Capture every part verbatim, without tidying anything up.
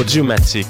Audiomatique.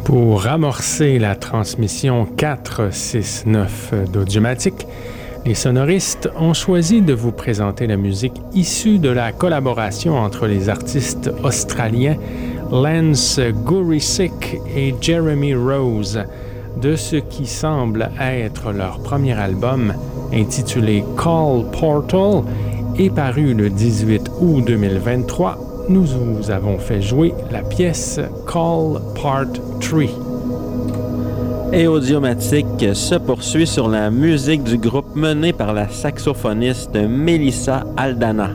Pour amorcer la transmission quatre six neuf d'Audiomatique, les sonoristes ont choisi de vous présenter la musique issue de la collaboration entre les artistes australiens Lance Gourisic et Jeremy Rose de ce qui semble être leur premier album intitulé Call Portal et paru le dix-huit août deux mille vingt-trois. Nous vous avons fait jouer la pièce Call Part trois. Et Audiomatique se poursuit sur la musique du groupe mené par la saxophoniste Melissa Aldana.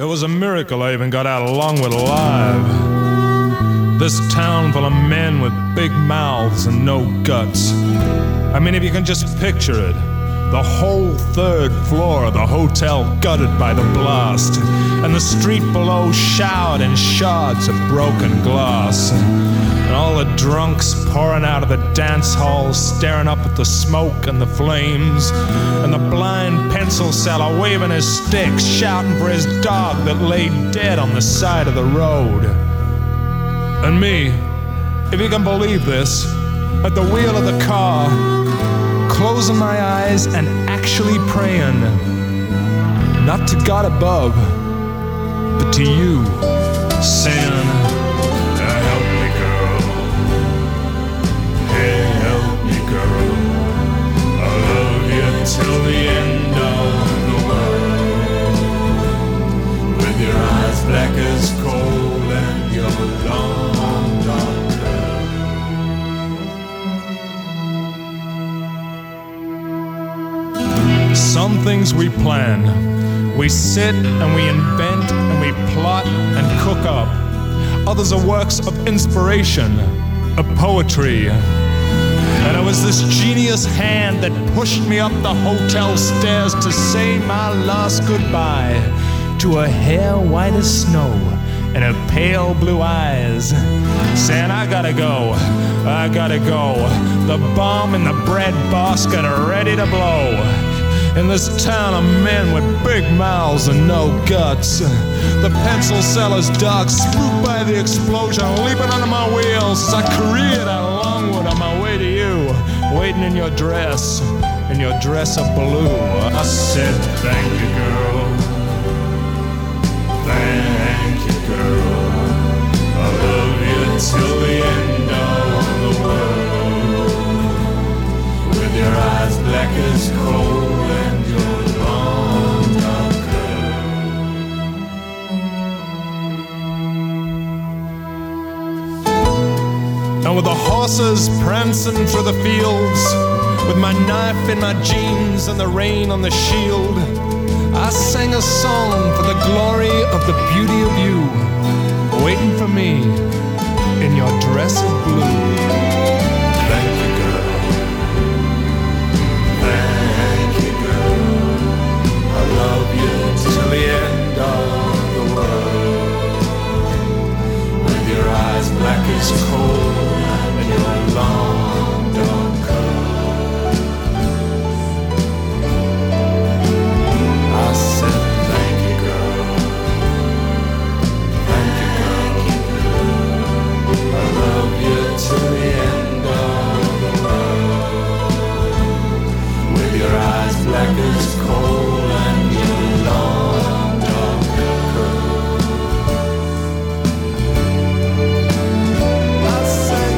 It was a miracle I even got out of Longwood alive. This town full of men with big mouths and no guts. I mean, if you can just picture it. The whole third floor of the hotel gutted by the blast, and the street below showered in shards of broken glass. And all the drunks pouring out of the dance halls, staring up at the smoke and the flames, and the blind pencil seller waving his stick, shouting for his dog that lay dead on the side of the road. And me, if you can believe this, at the wheel of the car, closing my eyes and actually praying, not to God above, but to you, saying, help me, girl. Hey, help me, girl. I'll love you till the end of the world. With your eyes black as coal and your long dark Some things we plan, we sit and we invent and we plot and cook up. Others are works of inspiration, of poetry. And it was this genius hand that pushed me up the hotel stairs to say my last goodbye to her hair white as snow and her pale blue eyes, saying, I gotta go, I gotta go. The bomb in the bread basket are ready to blow. In this town of men with big mouths and no guts, the pencil seller's dog spooked by the explosion, leaping under my wheels as I careered out of Longwood on my way to you, waiting in your dress, in your dress of blue. I said, thank you, girl. Thank you, girl. I love you till the end of the world. With your eyes black as coal. And with the horses prancing through the fields, with my knife in my jeans and the rain on the shield, I sang a song for the glory of the beauty of you, waiting for me in your dress of blue. Thank you, girl. Thank you, girl. I love you till the end of the world. With your eyes black as coal, your long dark curls. I said, thank you, girl. Thank you, girl. I love you till the end of the world. With your eyes black as coal and your long dark curls. I said,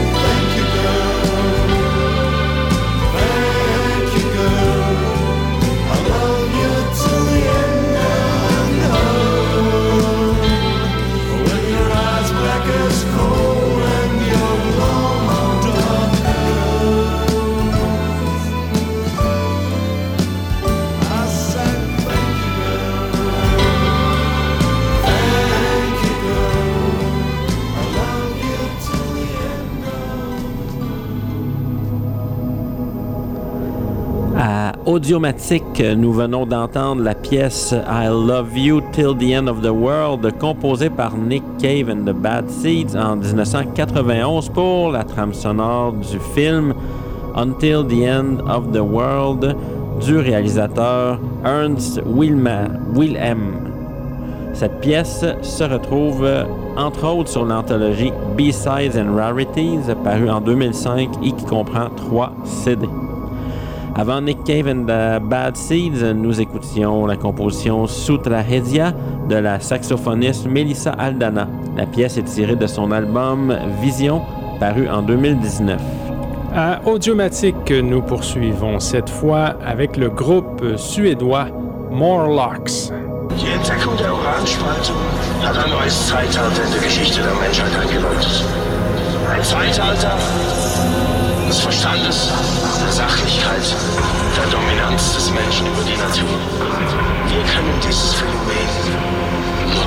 Audiomatique, nous venons d'entendre la pièce I Love You Till the End of the World, composée par Nick Cave and the Bad Seeds en dix-neuf cent quatre-vingt-onze pour la trame sonore du film Until the End of the World du réalisateur Ernst Wilhelm. Cette pièce se retrouve entre autres sur l'anthologie B-Sides and Rarities parue en deux mille cinq et qui comprend trois C D. Avant Nick Cave and the Bad Seeds, nous écoutions la composition Sutrahedia de la saxophoniste Melissa Aldana. La pièce est tirée de son album Vision, paru en deux mille dix-neuf. À Audiomatique, nous poursuivons cette fois avec le groupe suédois Morlocks. Die Entdeckung der Uranspaltung hat ein neues Zeitalter in der Geschichte der Menschheit eingeläutet. Ein Zeitalter des Verstandes, der Sachlichkeit, der Dominanz des Menschen über die Natur. Wir können dieses Phänomen nur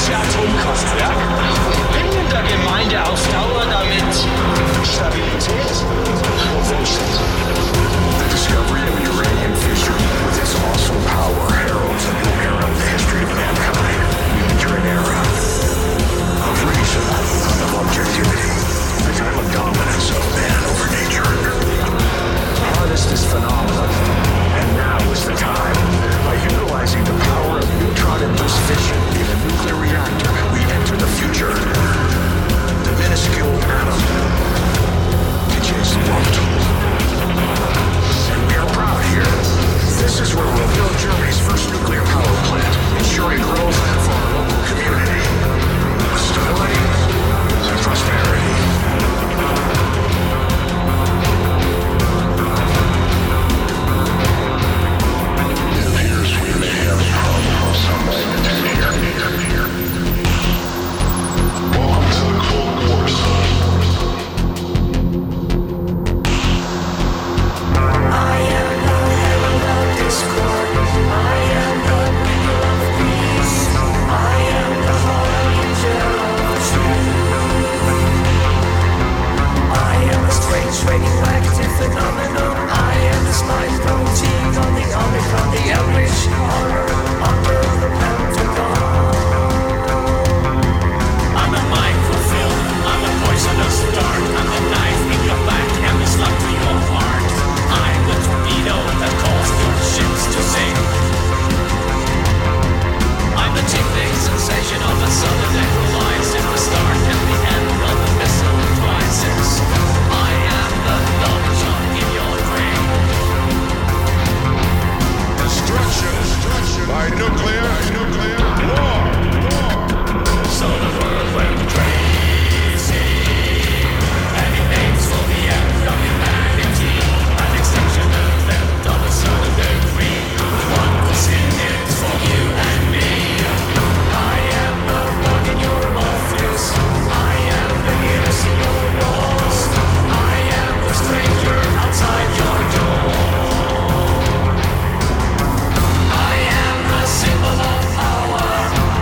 deutsche Atomkraftwerk und bringen der Gemeinde auf Dauer damit Stabilität und Wohlstand. The discovery of uranium fission with its awesome power heralds a new era of the history of mankind. We enter an era of reason, of objectivity, a time of dominance of man over nature. Harness this phenomenon, and now is the time. By utilizing the power of neutron-induced fission in a nuclear reactor, we enter the future. The minuscule atom can change the world. And we are proud here. This is where we'll build Germany's first nuclear power plant, ensuring growth for our local community. Stability and prosperity. It appears we may have a problem of some magnitude here. Welcome to the Cold War, son. I am the herald of discord. I am the bringer of peace. I am the harbinger of truth. I am the strange radioactive phenomenon. I am the spike protein on the Omicron, the Elrich horror under the Pentagon. I'm a microfilm. I'm a poisonous dart. I'm the knife in your back and the slug to your heart. I'm the torpedo that caused your ships to sink. I'm the tingling sensation of the sun that collides in the start and the end of the missile crisis. I am the lollipop in your brain. Destruction, destruction by nuclear, nuclear war. So the world went crazy. Any names for the end of humanity. An extinction event of a sudden degree. One was in it for you and me. I am the bug in your office. I am the ears in your walls. I am the stranger outside your door. I am the symbol of power.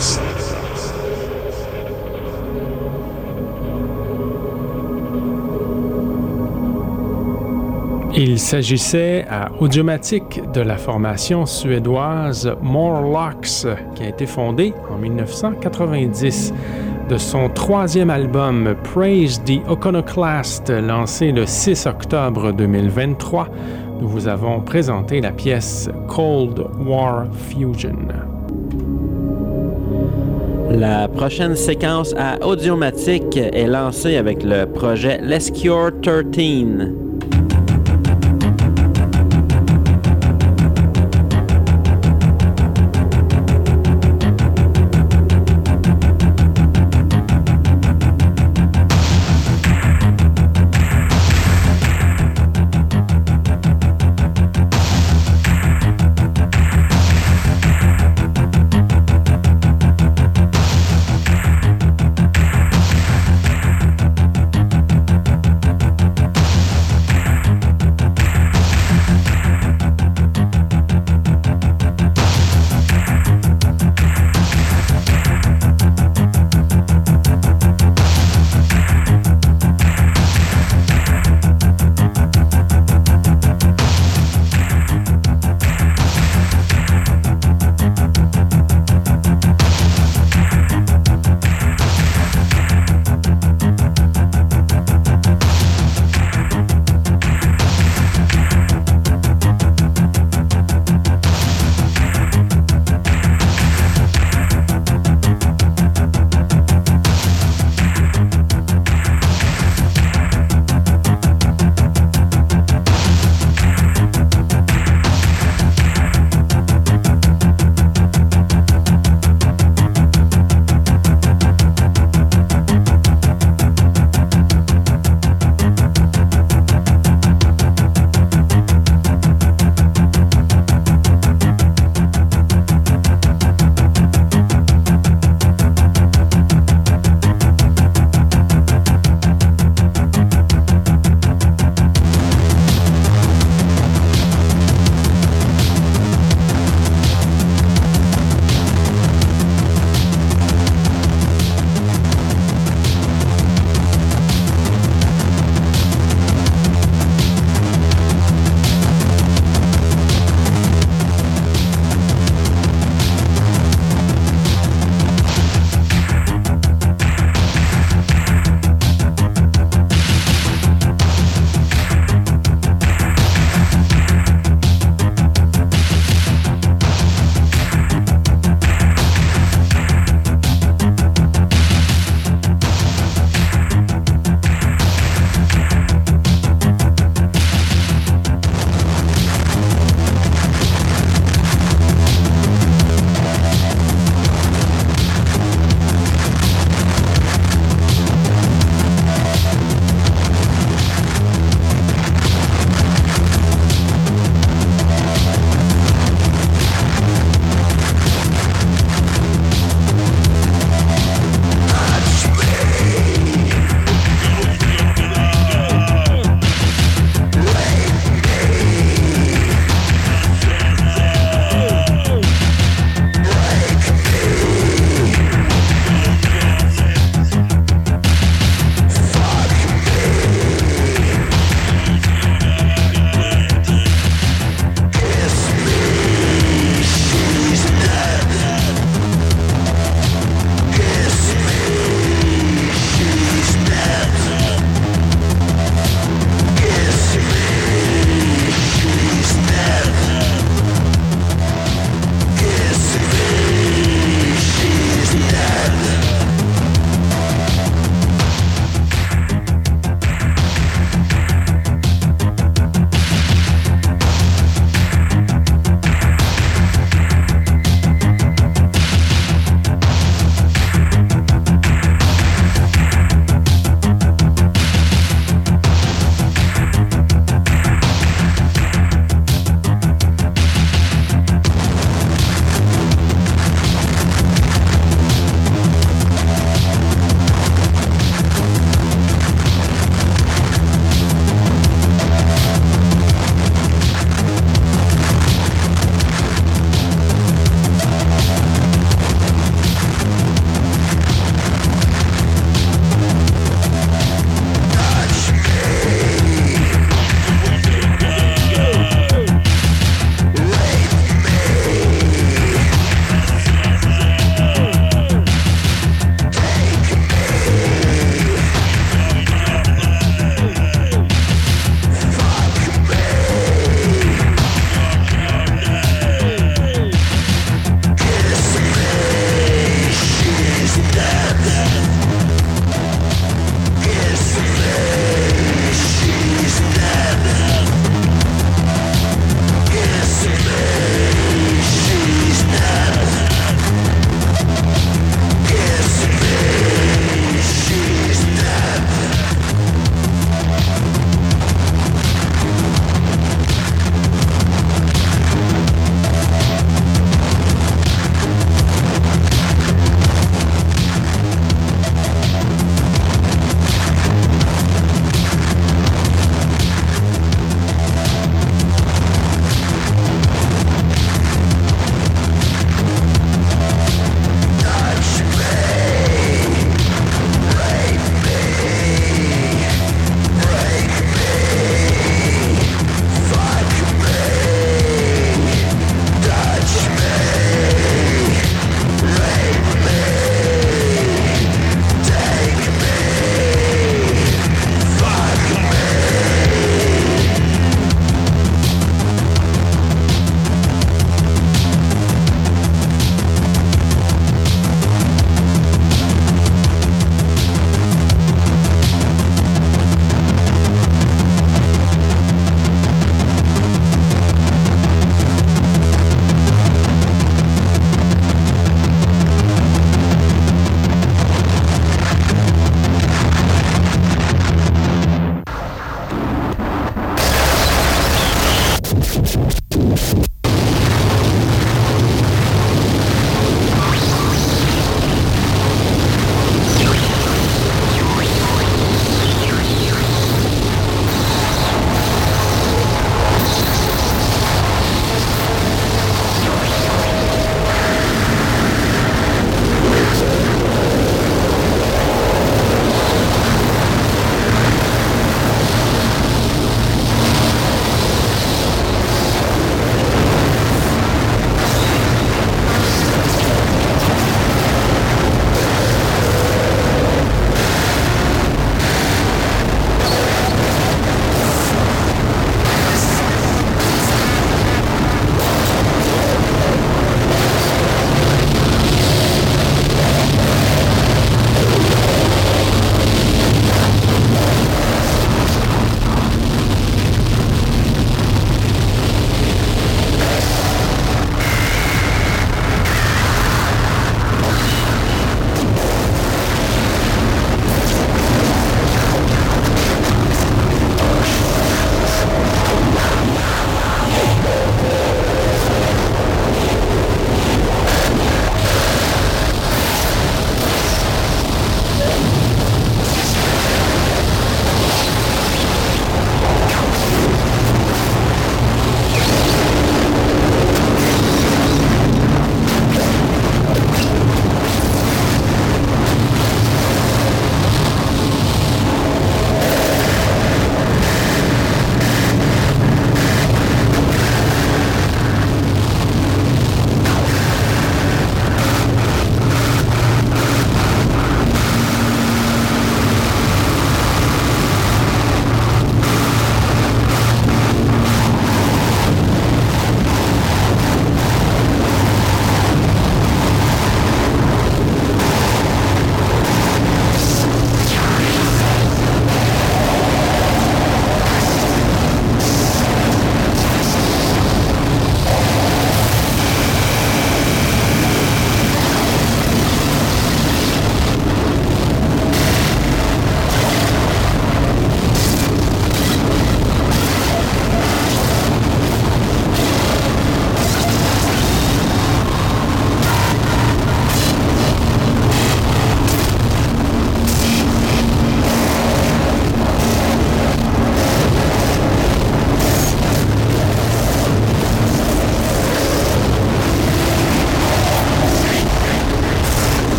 Records. Il s'agissait à Audiomatique de la formation suédoise Morlocks, qui a été fondée en dix-neuf cent quatre-vingt-dix. De son troisième album Praise the Iconoclast, lancé le six octobre deux mille vingt-trois, nous vous avons présenté la pièce Cold War Fusion. La prochaine séquence à Audiomatique est lancée avec le projet Let's Cure treize.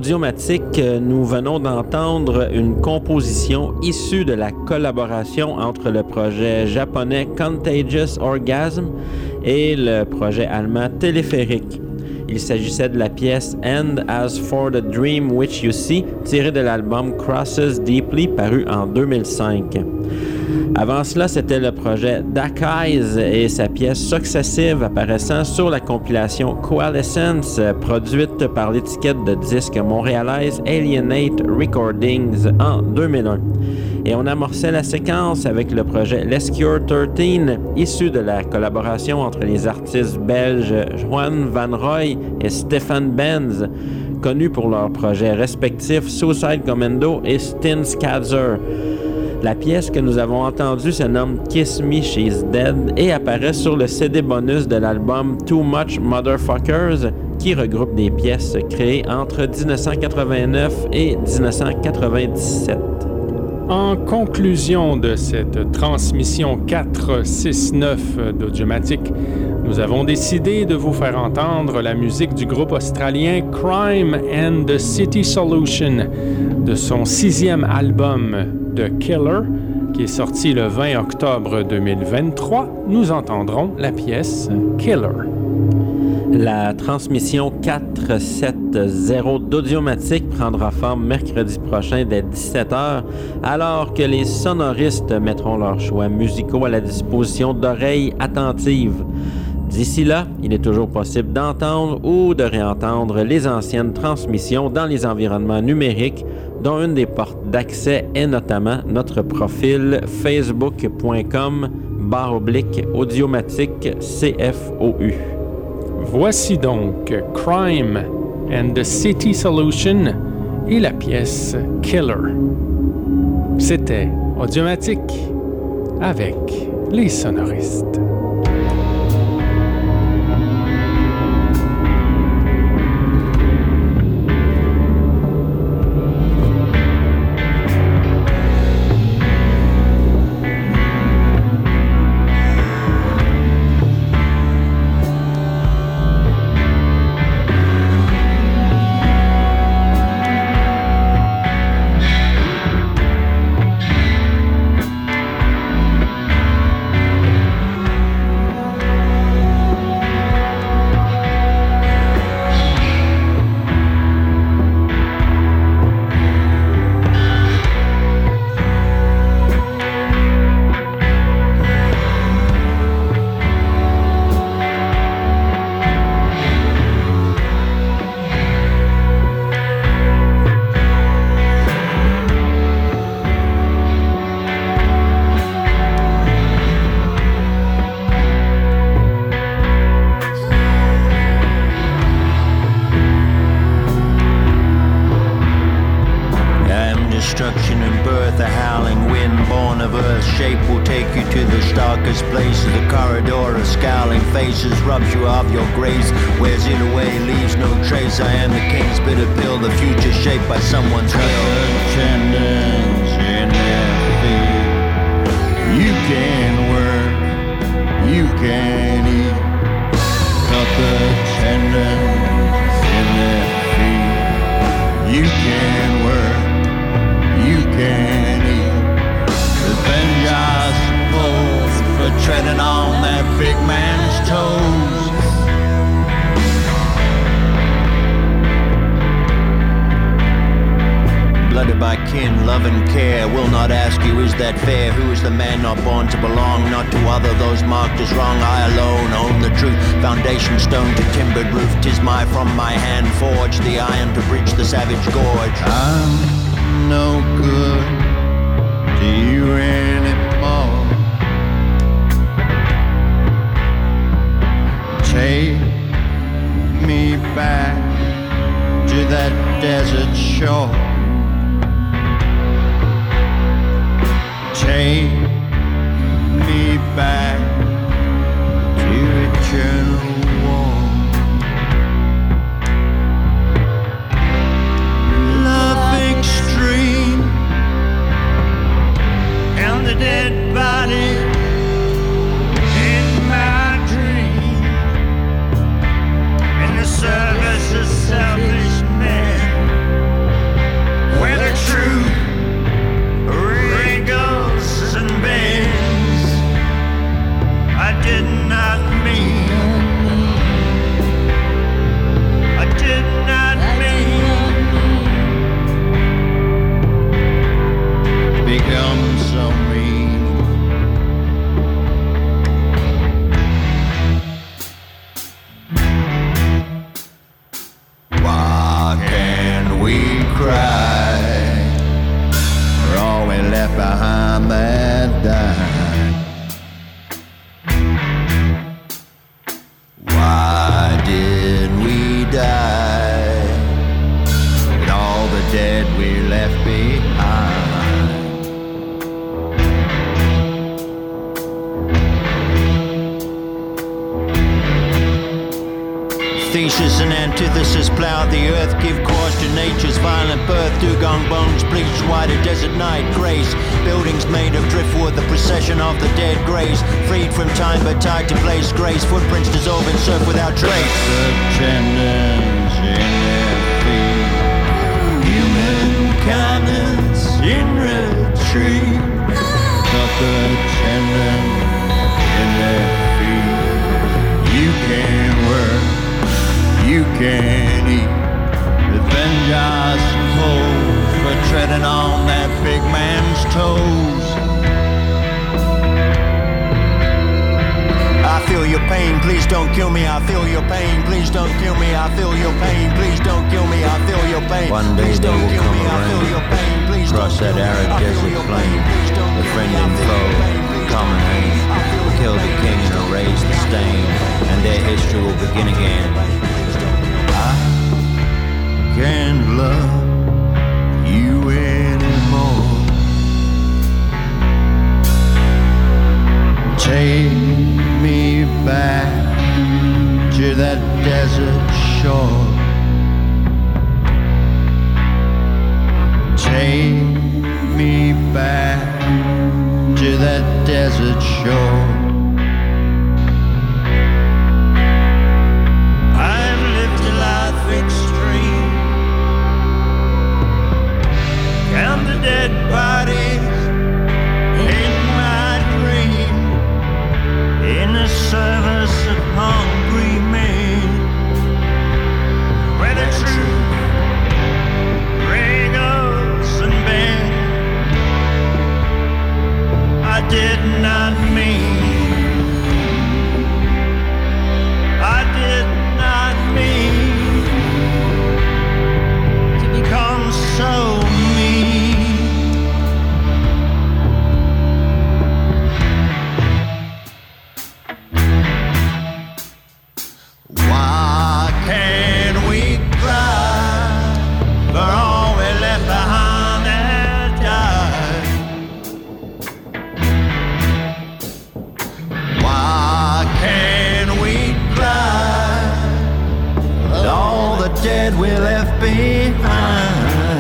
Audiomatique, nous venons d'entendre une composition issue de la collaboration entre le projet japonais Contagious Orgasm et le projet allemand Téléphérique. Il s'agissait de la pièce And As For The Dream Which You See, tirée de l'album Crosses Deeply, paru en deux mille cinq. Avant cela, c'était le projet Dakai's et sa pièce Successive apparaissant sur la compilation Coalescence, produite par l'étiquette de disques montréalaise Alienate Recordings en deux mille un. Et on amorçait la séquence avec le projet Lescure treize, issu de la collaboration entre les artistes belges Juan Van Roy et Stefan Benz, connus pour leurs projets respectifs Suicide Commando et Stinskadzer. La pièce que nous avons entendue se nomme Kiss Me She's Dead et apparaît sur le C D bonus de l'album Too Much Motherfuckers, qui regroupe des pièces créées entre dix-neuf cent quatre-vingt-neuf et dix-neuf cent quatre-vingt-dix-sept. En conclusion de cette transmission quatre six neuf d'Audiomatique, nous avons décidé de vous faire entendre la musique du groupe australien Crime and the City Solution de son sixième album The Killer, qui est sorti le vingt octobre deux mille vingt-trois. Nous entendrons la pièce Killer. La transmission quatre sept zéro d'Audiomatique prendra forme mercredi prochain dès dix-sept heures, alors que les sonoristes mettront leurs choix musicaux à la disposition d'oreilles attentives. D'ici là, il est toujours possible d'entendre ou de réentendre les anciennes transmissions dans les environnements numériques, dont une des portes d'accès est notamment notre profil facebook.com barre oblique audiomatique C F O U. Voici donc Crime and the City Solution et la pièce Killer. C'était Audiomatique avec les sonoristes. Service of selfish men. I did not mean, I did not mean to become so mean. Why can't we cry for all we left behind that died? Why did we die with all the dead we left behind? Thesis and antithesis plough the earth, give course to nature's violent birth. Dugong bones bleached white, a desert night grace. Buildings made of driftwood, the procession of the dead grace. Freed from time but tied to place, grace. Footprints dissolve in surf without trace. The tendons in their feet, human kindness in retreat. Cut the tendon in their feet. You can't work, you can't eat. Revenge, I suppose, for treading on that big man's toes. I feel your pain, please don't kill me. I feel your pain, please don't kill me. I feel your pain, please don't kill me. I feel your pain. One day they will come around, cross that arid desert plain. The friend and foe, common aim, kill the king and erase the stain, and their history will begin again. Can't love you anymore. Take me back to that desert shore. Take me back to that desert shore. I've lived a life extreme. Count the dead bodies in my dream, in the service of hungry men, where the truth wriggles and bends. I did not mean, I did not mean to become so mean. Why can't we cry for all we left behind that died? Why can't we cry for all the dead we left behind?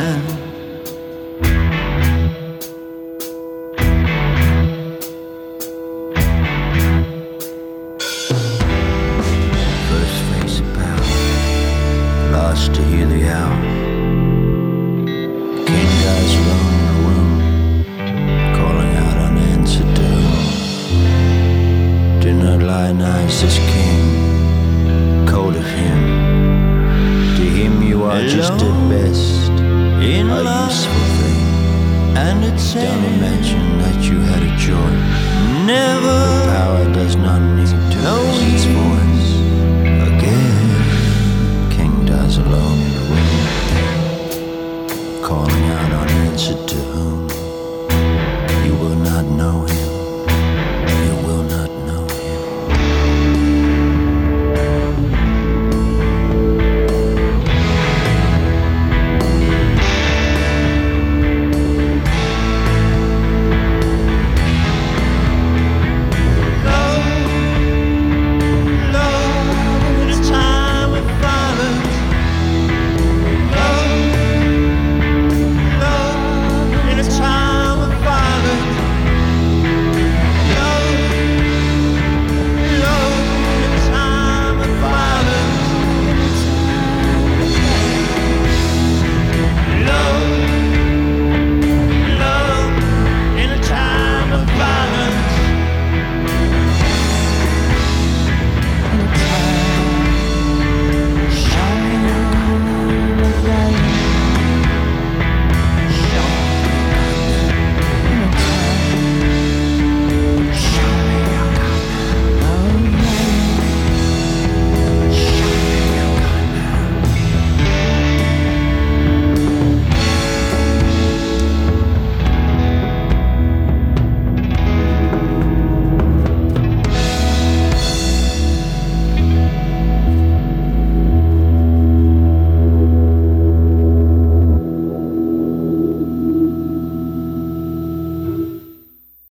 To hear the owl, king dies alone in a room, calling out unanswered doom. Do not lionize this king, cold of him. To him you are just at best in a useful thing, and it's don't imagine that you had a joy. Never, the power does not need to no resist for